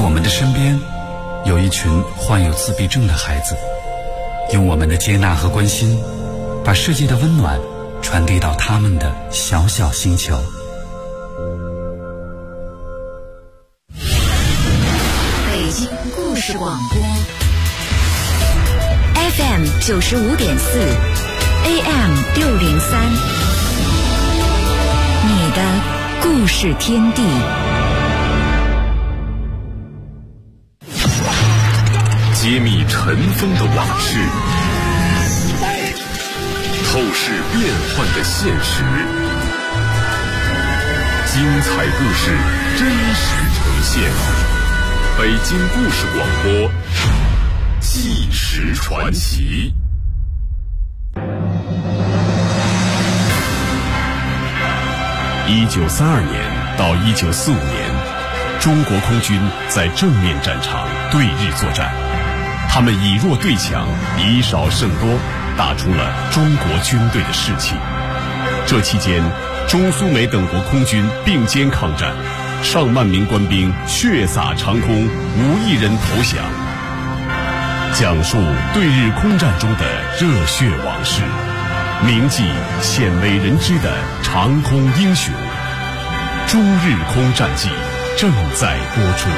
我们的身边有一群患有自闭症的孩子，用我们的接纳和关心，把世界的温暖传递到他们的小小星球。 北京故事广播 FM 95.4 AM 603，你的故事天地。 揭秘尘封的往事，透视变幻的现实，精彩故事真实呈现。北京故事广播，纪实传奇。1932年到1945年，中国空军在正面战场对日作战，他们以弱对强，以少胜多，打出了中国军队的士气。这期间，中苏美等国空军并肩抗战，上万名官兵血洒长空，无一人投降。讲述对日空战中的热血往事，铭记鲜为人知的长空英雄。中日空战记正在播出。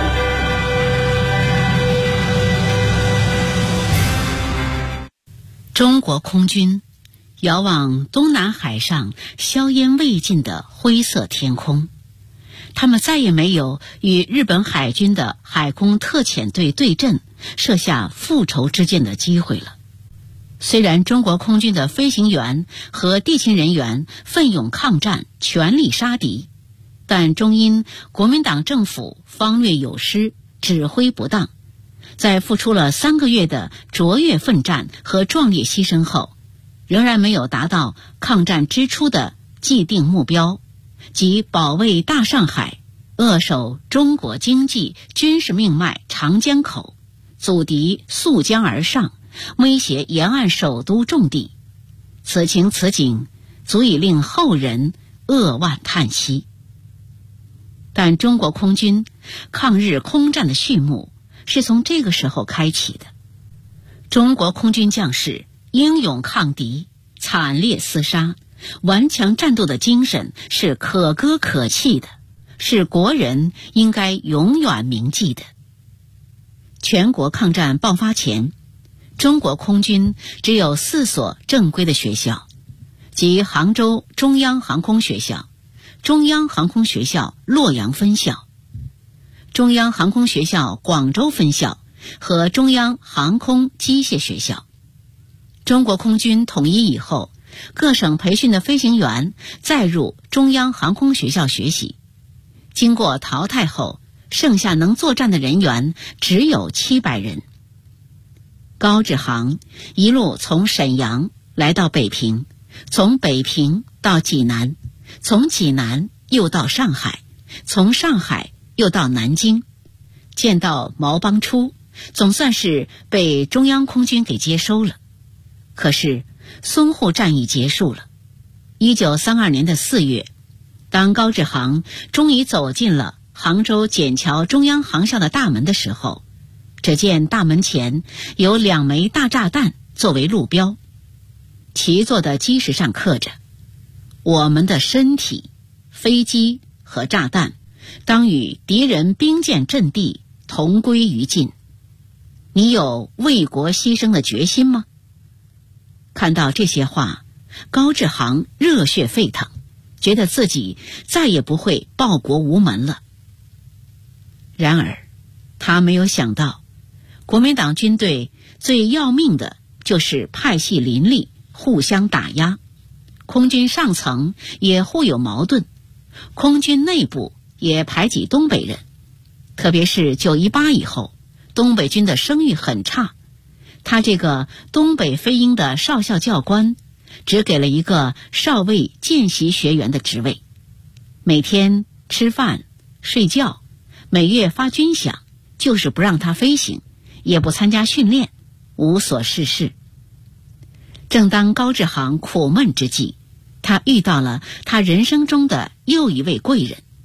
中国空军遥望东南海上硝烟未尽的灰色天空，他们再也没有与日本海军的海空特遣队对阵，设下复仇之箭的机会了。虽然中国空军的飞行员和地勤人员奋勇抗战，全力杀敌，但终因国民党政府方略有失，指挥不当，在付出了3个月的卓越奋战和壮烈牺牲后，仍然没有达到抗战之初的既定目标，即保卫大上海，扼守中国经济军事命脉长江口，阻敌溯江而上，威胁沿岸首都重地。此情此景，足以令后人扼腕叹息。但中国空军抗日空战的序幕是从这个时候开启的。中国空军将士英勇抗敌，惨烈厮杀，顽强战斗的精神是可歌可泣的，是国人应该永远铭记的。全国抗战爆发前，中国空军只有4所正规的学校，即杭州中央航空学校、中央航空学校洛阳分校、中央航空学校广州分校和中央航空机械学校。中国空军统一以后，各省培训的飞行员再入中央航空学校学习，经过淘汰后，剩下能作战的人员只有700人。高志航一路从沈阳来到北平，从北平到济南，从济南又到上海，从上海又到南京，见到毛邦初，总算是被中央空军给接收了。可是淞沪战役结束了。1932年的4月，当高志航终于走进了杭州笕桥中央航校的大门的时候，只见大门前有2枚大炸弹作为路标，旗座的基石上刻着：我们的身体、飞机和炸弹当与敌人兵舰阵地同归于尽。你有为国牺牲的决心吗？看到这些话，高志航热血沸腾，觉得自己再也不会报国无门了。然而他没有想到，国民党军队最要命的就是派系林立，互相打压，空军上层也互有矛盾，空军内部也排挤东北人。特别是918以后，东北军的声誉很差，他这个东北飞鹰的少校教官只给了一个少尉见习学员的职位，每天吃饭睡觉，每月发军饷，就是不让他飞行，也不参加训练，无所事事。正当高志航苦闷之际，他遇到了他人生中的又一位贵人，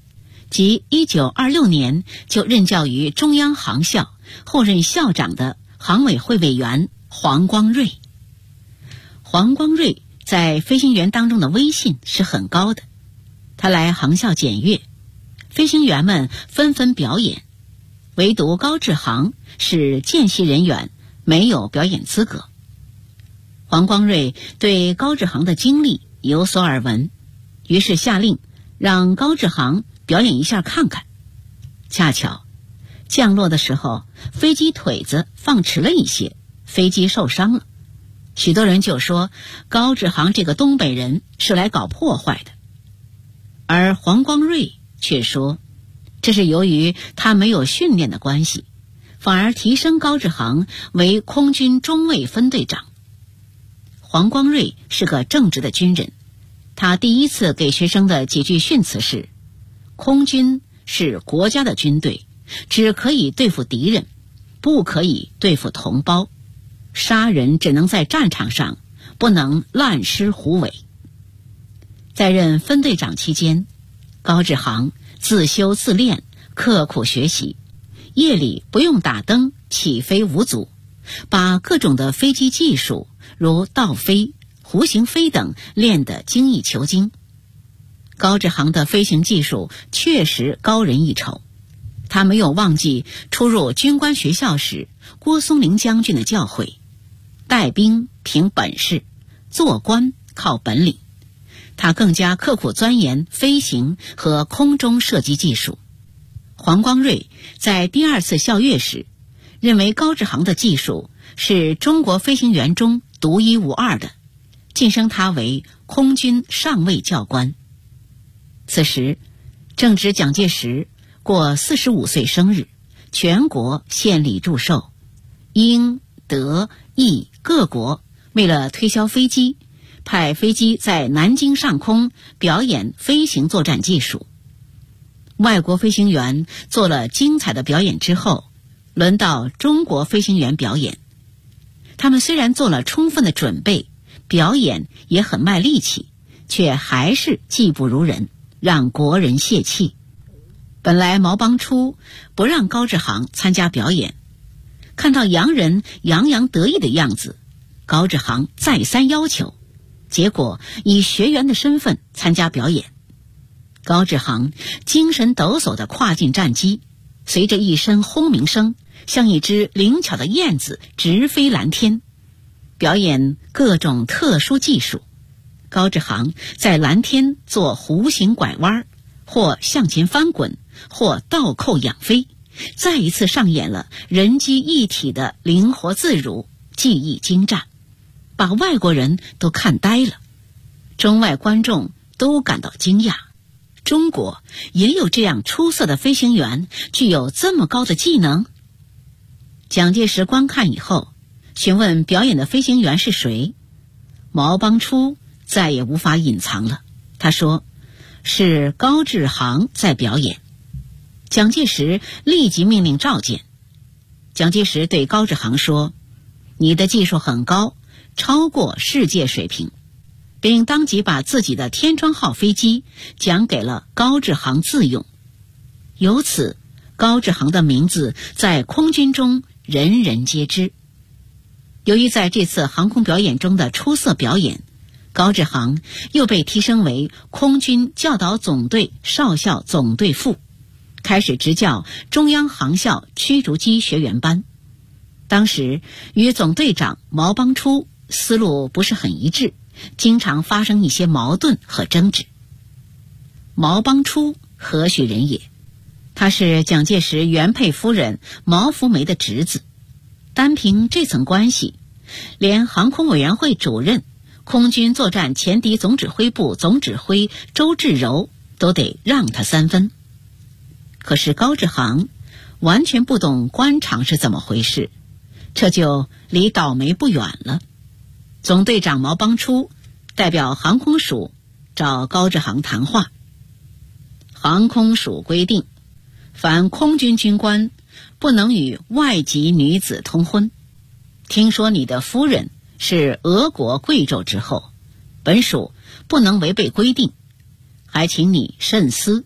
即1926年就任教于中央航校，后任校长的航委会委员黄光瑞。黄光瑞在飞行员当中的威信是很高的，他来航校检阅，飞行员们纷纷表演，唯独高志航是见习人员，没有表演资格。黄光瑞对高志航的经历有所耳闻，于是下令让高志航表演一下看看。恰巧降落的时候，飞机腿子放迟了一些，飞机受伤了。许多人就说高志航这个东北人是来搞破坏的，而黄光瑞却说这是由于他没有训练的关系，反而提升高志航为空军中尉分队长。黄光瑞是个正直的军人，他第一次给学生的几句训词是：空军是国家的军队，只可以对付敌人，不可以对付同胞，杀人只能在战场上，不能滥施胡为。在任分队长期间，高志航自修自练，刻苦学习，夜里不用打灯，起飞无阻，把各种的飞机技术如倒飞、弧形飞等练得精益求精。高志航的飞行技术确实高人一筹，他没有忘记出入军官学校时郭松龄将军的教诲：带兵凭本事，做官靠本领。他更加刻苦钻研飞行和空中射击技术。黄光瑞在第二次校阅时，认为高志航的技术是中国飞行员中独一无二的，晋升他为空军上尉教官。此时正值蒋介石过45岁生日，全国献礼祝寿，英、德、意各国为了推销飞机，派飞机在南京上空表演飞行作战技术。外国飞行员做了精彩的表演之后，轮到中国飞行员表演。他们虽然做了充分的准备，表演也很卖力气，却还是技不如人，让国人泄气。本来毛邦初不让高志航参加表演，看到洋人洋洋得意的样子，高志航再三要求，结果以学员的身份参加表演。高志航精神抖擞地跨进战机，随着一声轰鸣声，像一只灵巧的燕子直飞蓝天，表演各种特殊技术。高志航在蓝天做弧形拐弯，或向前翻滚，或倒扣仰飞，再一次上演了人机一体的灵活自如，技艺精湛，把外国人都看呆了。中外观众都感到惊讶，中国也有这样出色的飞行员，具有这么高的技能。蒋介石观看以后，询问表演的飞行员是谁，毛邦初再也无法隐藏了，他说是高志航在表演。蒋介石立即命令召见。蒋介石对高志航说：你的技术很高，超过世界水平，并当即把自己的天窗号飞机奖给了高志航自用。由此，高志航的名字在空军中人人皆知。由于在这次航空表演中的出色表演，高志航又被提升为空军教导总队少校总队副，开始执教中央航校驱逐机学员班。当时与总队长毛邦初思路不是很一致，经常发生一些矛盾和争执。毛邦初何许人也？他是蒋介石原配夫人毛福梅的侄子，单凭这层关系，连航空委员会主任、空军作战前敌总指挥部总指挥周至柔都得让他3分。可是高志航完全不懂官场是怎么回事，这就离倒霉不远了。总队长毛邦初代表航空署找高志航谈话。航空署规定，凡空军军官不能与外籍女子通婚。听说你的夫人是俄国贵胄之后，本署不能违背规定，还请你慎思，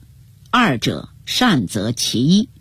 二者善择其一。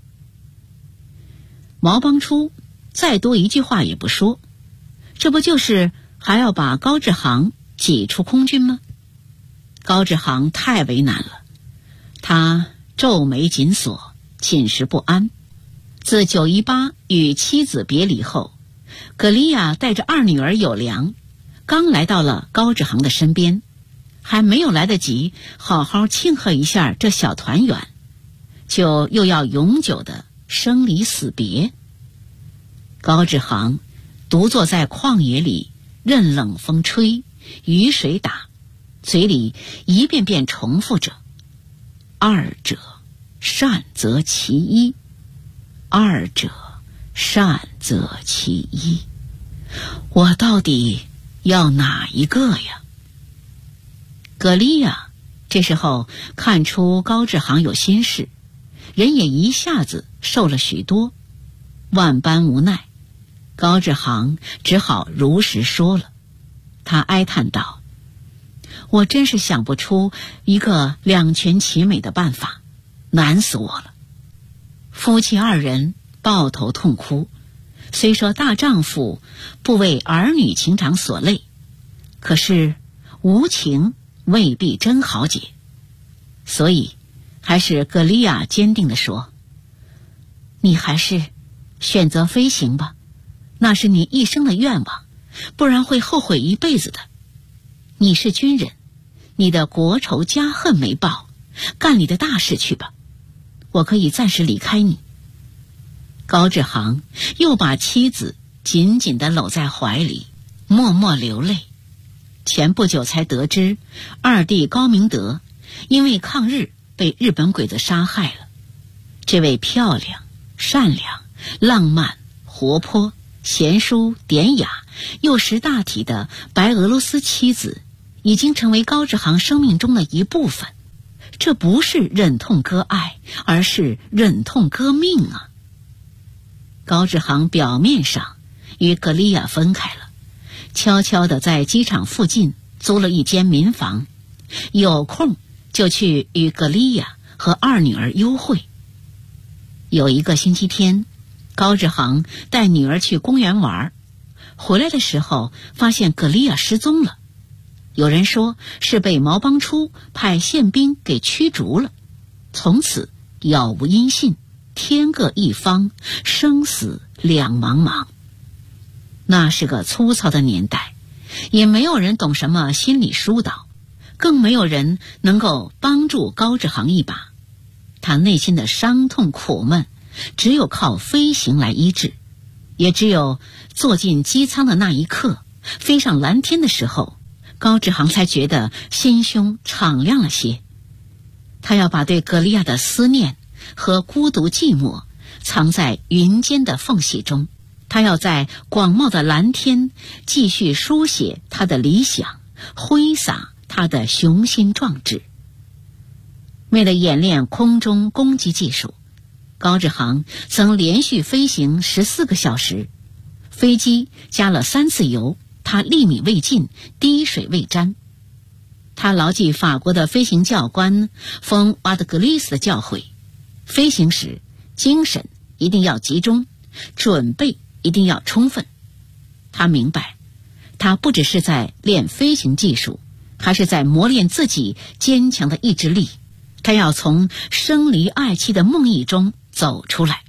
毛邦初再多一句话也不说，这不就是还要把高志航挤出空军吗？高志航太为难了，他皱眉紧锁，寝食不安。自918与妻子别离后，葛利亚带着二女儿有良刚来到了高志航的身边，还没有来得及好好庆贺一下这小团圆，就又要永久的生离死别。高志航独坐在旷野里，任冷风吹，雨水打，嘴里一遍遍重复着：二者善择其一，二者善择其一。我到底要哪一个呀？葛利亚这时候看出高志航有心事，人也一下子瘦了许多，万般无奈，高志航只好如实说了。他哀叹道：我真是想不出一个两全其美的办法，难死我了。夫妻二人抱头痛哭，虽说大丈夫不为儿女情长所累，可是无情未必真好解。所以还是葛利亚坚定地说：你还是选择飞行吧，那是你一生的愿望，不然会后悔一辈子的。你是军人，你的国仇家恨没报，干你的大事去吧，我可以暂时离开你。高志航又把妻子紧紧地搂在怀里，默默流泪。前不久才得知，二弟高明德因为抗日被日本鬼子杀害了。这位漂亮、善良、浪漫、活泼、贤淑、典雅又识大体的白俄罗斯妻子，已经成为高志航生命中的一部分。这不是忍痛割爱，而是忍痛割命啊！高志航表面上与葛利亚分开了，悄悄地在机场附近租了一间民房，有空就去与葛利亚和二女儿幽会。有一个星期天，高志航带女儿去公园玩，回来的时候发现葛利亚失踪了。有人说是被毛邦初派宪兵给驱逐了，从此杳无音信，天各一方，生死两茫茫。那是个粗糙的年代，也没有人懂什么心理疏导，更没有人能够帮助高志航一把。他内心的伤痛苦闷，只有靠飞行来医治，也只有坐进机舱的那一刻，飞上蓝天的时候，高志航才觉得心胸敞亮了些。他要把对葛利亚的思念和孤独寂寞藏在云间的缝隙中，他要在广袤的蓝天继续书写他的理想，挥洒他的雄心壮志。为了演练空中攻击技术，高志航曾连续飞行14个小时，飞机加了3次油，他粒米未进，滴水未沾。他牢记法国的飞行教官冯瓦德格利斯的教诲，飞行时精神一定要集中，准备一定要充分。他明白，他不只是在练飞行技术，还是在磨练自己坚强的意志力。他要从生离爱妻的梦呓中走出来。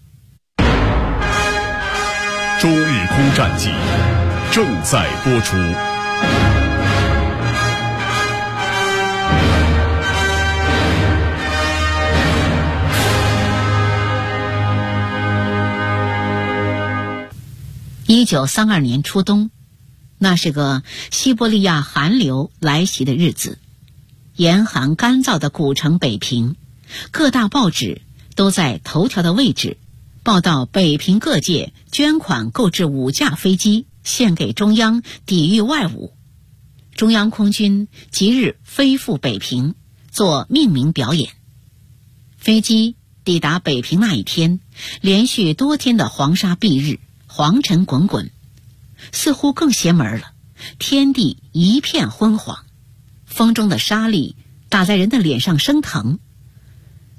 中日空战记正在播出。 1932年初冬，那是个西伯利亚寒流来袭的日子。严寒干燥的古城北平，各大报纸都在头条的位置报道北平各界捐款购置5架飞机，献给中央抵御外侮。中央空军即日飞赴北平做命名表演。飞机抵达北平那一天，连续多天的黄沙蔽日，黄尘滚滚，似乎更邪门了，天地一片昏黄，风中的沙粒打在人的脸上生疼。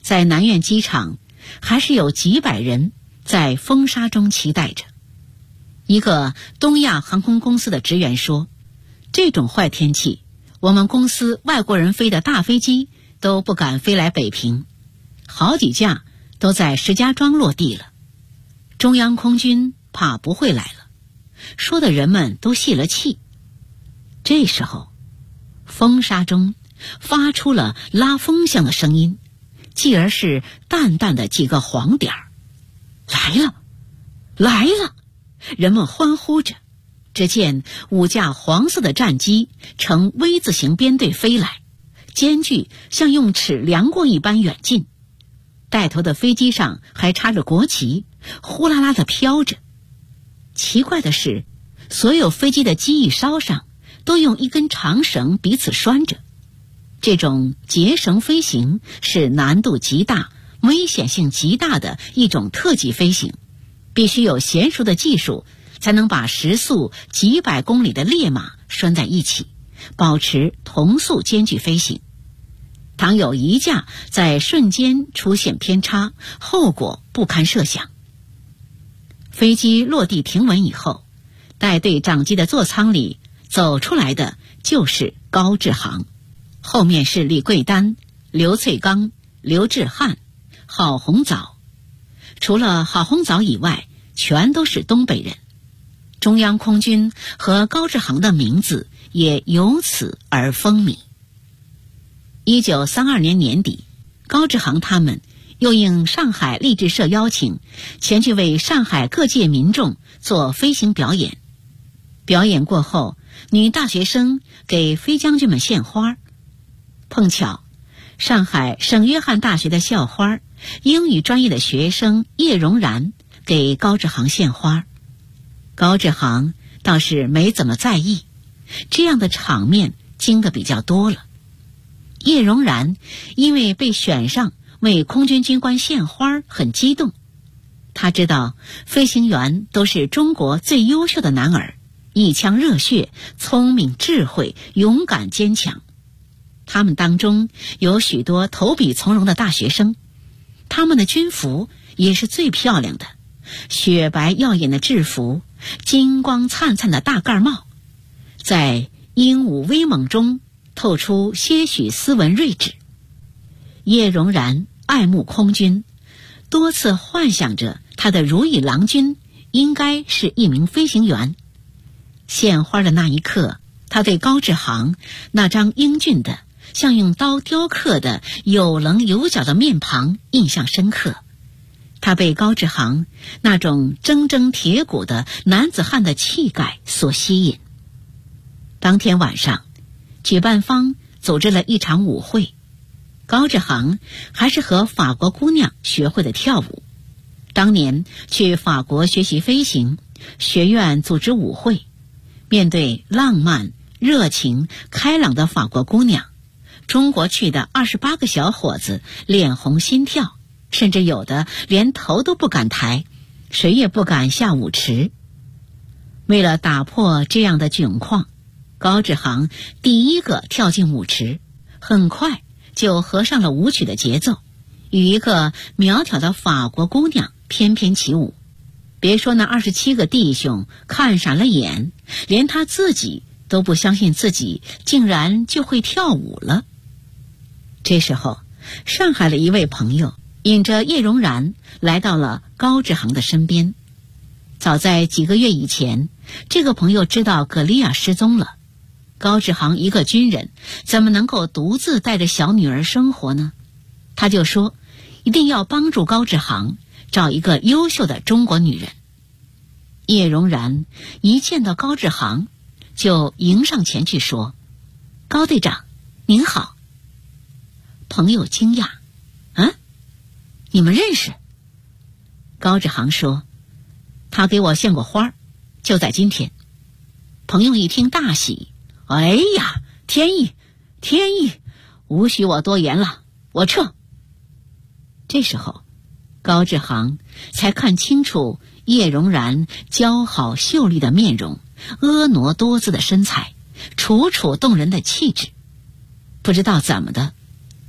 在南苑机场，还是有几百人在风沙中期待着。一个东亚航空公司的职员说，这种坏天气，我们公司外国人飞的大飞机都不敢飞来北平，好几架都在石家庄落地了。中央空军怕不会来了，说的人们都泄了气。这时候，风沙中发出了拉风箱的声音，继而是淡淡的几个黄点儿。来了，来了！人们欢呼着。只见5架黄色的战机呈 V 字形编队飞来，间距像用尺量过一般远近。带头的飞机上还插着国旗，呼啦啦地飘着。奇怪的是，所有飞机的机翼梢上都用一根长绳彼此拴着。这种结绳飞行是难度极大、危险性极大的一种特技飞行，必须有娴熟的技术，才能把时速几百公里的烈马拴在一起，保持同速间距飞行。倘有一架在瞬间出现偏差，后果不堪设想。飞机落地停稳以后，带队长机的座舱里走出来的就是高志航，后面是李桂丹、刘翠刚、刘志汉、郝洪藻。除了郝洪藻以外，全都是东北人。中央空军和高志航的名字也由此而风靡。1932年年底，高志航他们又应上海励志社邀请，前去为上海各界民众做飞行表演。表演过后，女大学生给飞将军们献花。碰巧，上海圣约翰大学的校花，英语专业的学生叶荣然给高志航献花。高志航倒是没怎么在意，这样的场面经得比较多了。叶荣然因为被选上为空军军官献花很激动，他知道飞行员都是中国最优秀的男儿，一腔热血，聪明智慧，勇敢坚强。他们当中有许多投笔从戎的大学生，他们的军服也是最漂亮的，雪白耀眼的制服，金光灿灿的大盖帽，在英武威猛中透出些许斯文睿智。叶荣然爱慕空军，多次幻想着他的如意郎君应该是一名飞行员。献花的那一刻，他对高志航那张英俊的像用刀雕刻的有棱有角的面庞印象深刻。他被高志航那种铮铮铁骨的男子汉的气概所吸引。当天晚上，举办方组织了一场舞会，高志航还是和法国姑娘学会的跳舞。当年去法国学习飞行，学院组织舞会，面对浪漫、热情、开朗的法国姑娘，中国去的28个小伙子脸红心跳，甚至有的连头都不敢抬，谁也不敢下舞池。为了打破这样的窘况，高志航第一个跳进舞池，很快就合上了舞曲的节奏，与一个苗条的法国姑娘翩翩起舞。别说那27个弟兄看傻了眼，连他自己都不相信自己竟然就会跳舞了。这时候，上海的一位朋友引着叶荣然来到了高志航的身边。早在几个月以前，这个朋友知道葛利亚失踪了。高志航一个军人，怎么能够独自带着小女儿生活呢？他就说，一定要帮助高志航找一个优秀的中国女人。叶荣然一见到高志航，就迎上前去说：“高队长，您好。”朋友惊讶：“你们认识？”高志航说：“他给我献过花，就在今天。”朋友一听大喜：“哎呀，天意，天意，无需我多言了，我撤。”这时候，高志航才看清楚叶荣然姣好秀丽的面容，婀娜多姿的身材，楚楚动人的气质。不知道怎么的，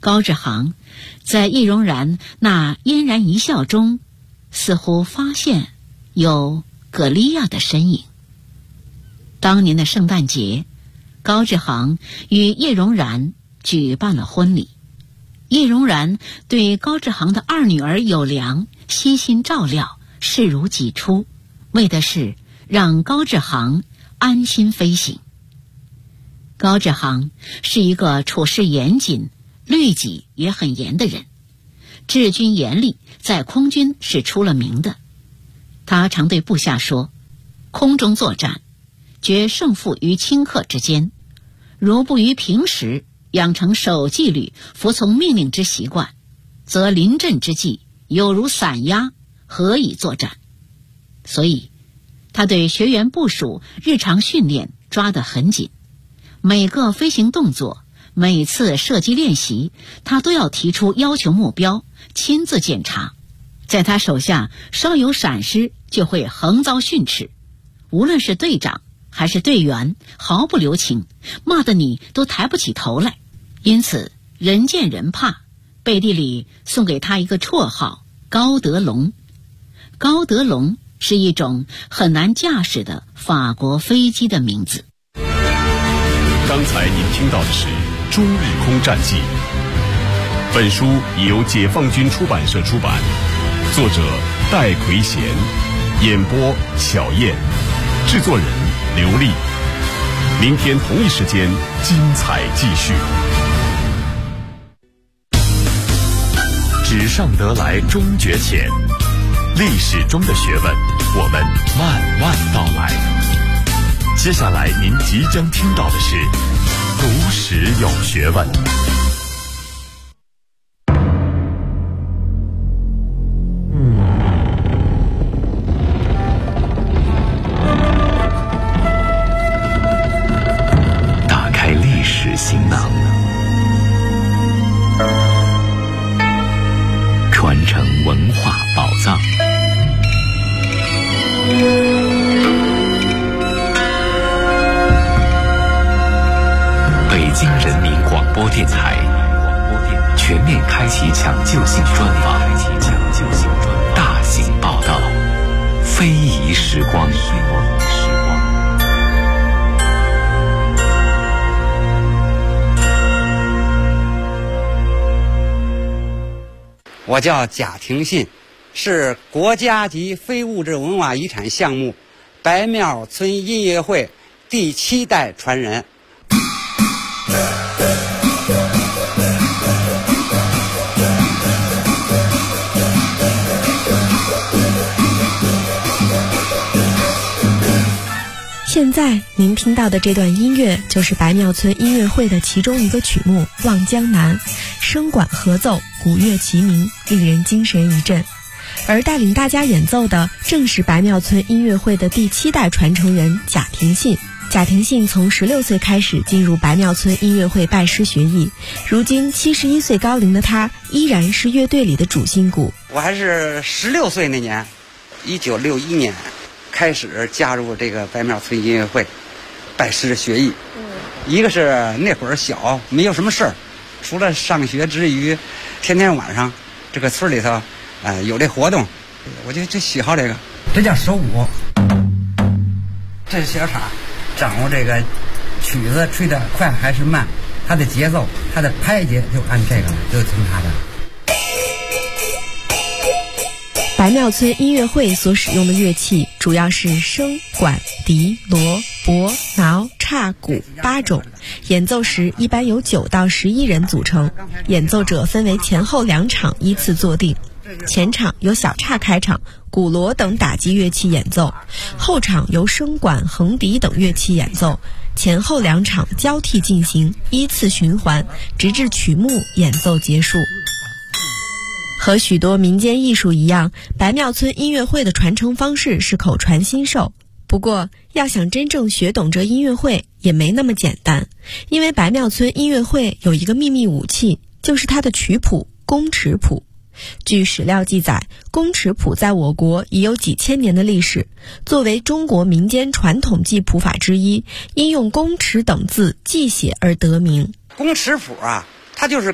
高志航在叶荣然那嫣然一笑中，似乎发现有葛利亚的身影。当年的圣诞节，高志航与叶荣然举办了婚礼。叶荣然对高志航的二女儿有良悉心照料，视如己出，为的是让高志航安心飞行。高志航是一个处事严谨、律己也很严的人，治军严厉，在空军是出了名的。他常对部下说，空中作战决胜负于顷刻之间，如不于平时养成守纪律、服从命令之习惯，则临阵之际有如散鸦，何以作战？所以他对学员部署日常训练抓得很紧，每个飞行动作，每次射击练习，他都要提出要求目标，亲自检查。在他手下稍有闪失就会横遭训斥，无论是队长还是队员，毫不留情，骂得你都抬不起头来。因此人见人怕，背地里送给他一个绰号高德龙。高德龙是一种很难驾驶的法国飞机的名字。 刚才您听到的是《中日空战记》，本书已由解放军出版社出版，作者戴奎贤，演播巧燕，制作人刘丽。明天同一时间精彩继续。纸上得来终觉浅，历史中的学问，我们慢慢道来。接下来您即将听到的是读史有学问。 打开历史行囊，传承文化宝藏。北京人民广播电台全面开启抢救性专访，大型报道，非遗时光。 我叫贾廷信，是国家级非物质文化遗产项目白庙村音乐会第7代传人。 现在您听到的这段音乐就是白庙村音乐会的其中一个曲目《望江南》，声管合奏，鼓乐齐鸣，令人精神一振。而带领大家演奏的正是白庙村音乐会的第7代传承人贾廷信。贾廷信从16岁开始进入白庙村音乐会拜师学艺，如今71岁高龄的他依然是乐队里的主心骨。 我还是16岁那年，1961年开始加入这个白庙村音乐会，拜师学艺。一个是那会儿小，没有什么事儿，除了上学之余，天天晚上这个村里头，有这活动，我就喜好这个。这叫手鼓，这是小叉，掌握这个曲子吹得快还是慢，它的节奏，它的拍节就按这个，就听它的。 白庙村音乐会所使用的乐器主要是笙、管、笛、锣、钹、挠、叉、鼓8种，演奏时一般由9到11人组成，演奏者分为前后2场依次坐定。前场由小叉开场，鼓锣等打击乐器演奏，后场由笙管、横笛等乐器演奏，前后2场交替进行，依次循环，直至曲目演奏结束。和许多民间艺术一样，白庙村音乐会的传承方式是口传心授。不过，要想真正学懂这音乐会也没那么简单，因为白庙村音乐会有一个秘密武器，就是它的曲谱宫尺谱。据史料记载，宫尺谱在我国已有几千年的历史，作为中国民间传统记谱法之一，因用宫尺等字记写而得名。 宫尺谱啊，它就是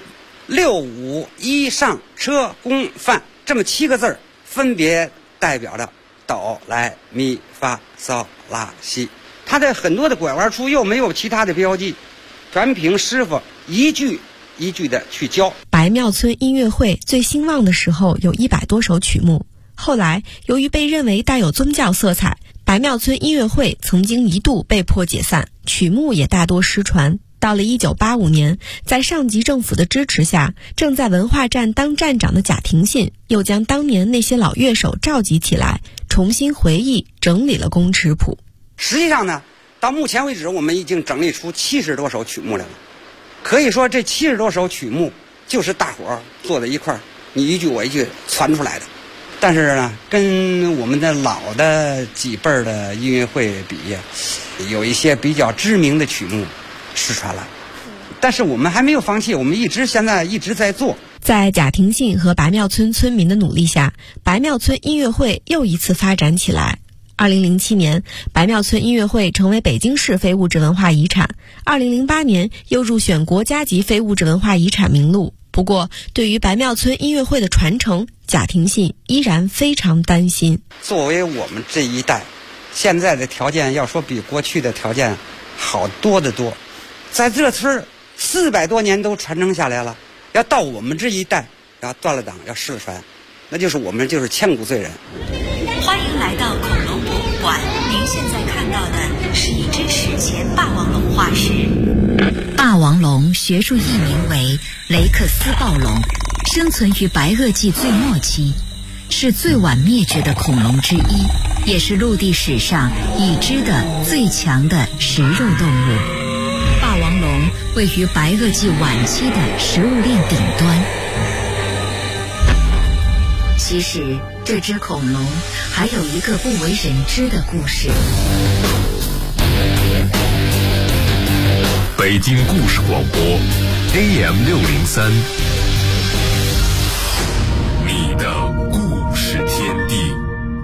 6、5、1上车公饭这么7个字分别代表着哆来咪发嗦拉西。它的很多的拐弯处又没有其他的标记，全凭师傅一句一句的去教。 白庙村音乐会最兴旺的时候有100多首曲目，后来由于被认为带有宗教色彩，白庙村音乐会曾经一度被迫解散，曲目也大多失传。到了1985年，在上级政府的支持下，正在文化站当站长的贾廷信又将当年那些老乐手召集起来，重新回忆整理了公尺谱。 实际上呢，到目前为止我们已经整理出70多首曲目来了。可以说这70多首曲目就是大伙儿坐在一块儿，你一句我一句传出来的。但是呢，跟我们的老的几辈儿的音乐会比，有一些比较知名的曲目失传了。但是我们还没有放弃，我们现在一直在做。 在贾廷信和白庙村村民的努力下，白庙村音乐会又一次发展起来。2007年，白庙村音乐会成为北京市非物质文化遗产，2008年又入选国家级非物质文化遗产名录。不过，对于白庙村音乐会的传承，贾廷信依然非常担心。 作为我们这一代，现在的条件要说比过去的条件好多得多，在这村400多年都传承下来了，要到我们这一代要断了档要失传，那就是我们就是千古罪人。 欢迎来到恐龙博物馆，您现在看到的是一只史前霸王龙化石。霸王龙学术译名为雷克斯暴龙，生存于白垩纪最末期，是最晚灭绝的恐龙之一，也是陆地史上已知的最强的食肉动物。霸王龙位于白垩纪晚期的食物链顶端。其实这只恐龙还有一个不为人知的故事。 北京故事广播 AM603， 你的故事天地。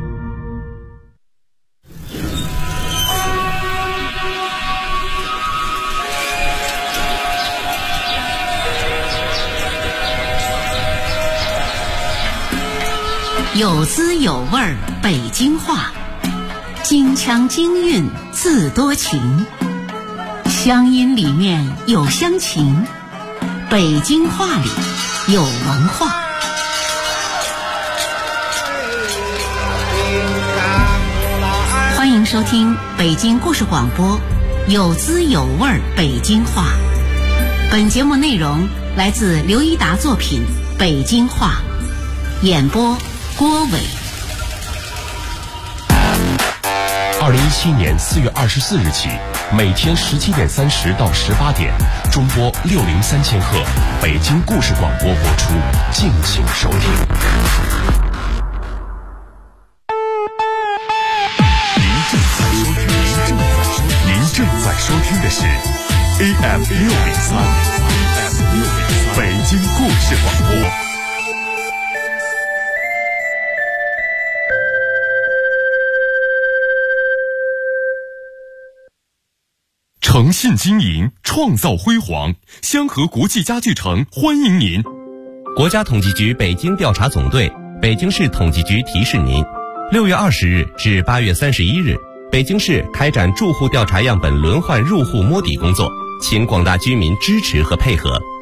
有滋有味儿北京话，京腔京韵字多情，乡音里面有乡情，北京话里有文化。欢迎收听北京故事广播有滋有味儿北京话。本节目内容来自刘一达作品《北京话》，演播郭伟。 2017年4月24日起，每天17点30到18点，中波603千赫，北京故事广播播出，敬请收听。您正在收听的是 AM603， 北京故事广播。诚信经营，创造辉煌，香河国际家具城欢迎您。 国家统计局北京调查总队、北京市统计局提示您：6月20日至8月31日，北京市开展住户调查样本轮换入户摸底工作，请广大居民支持和配合。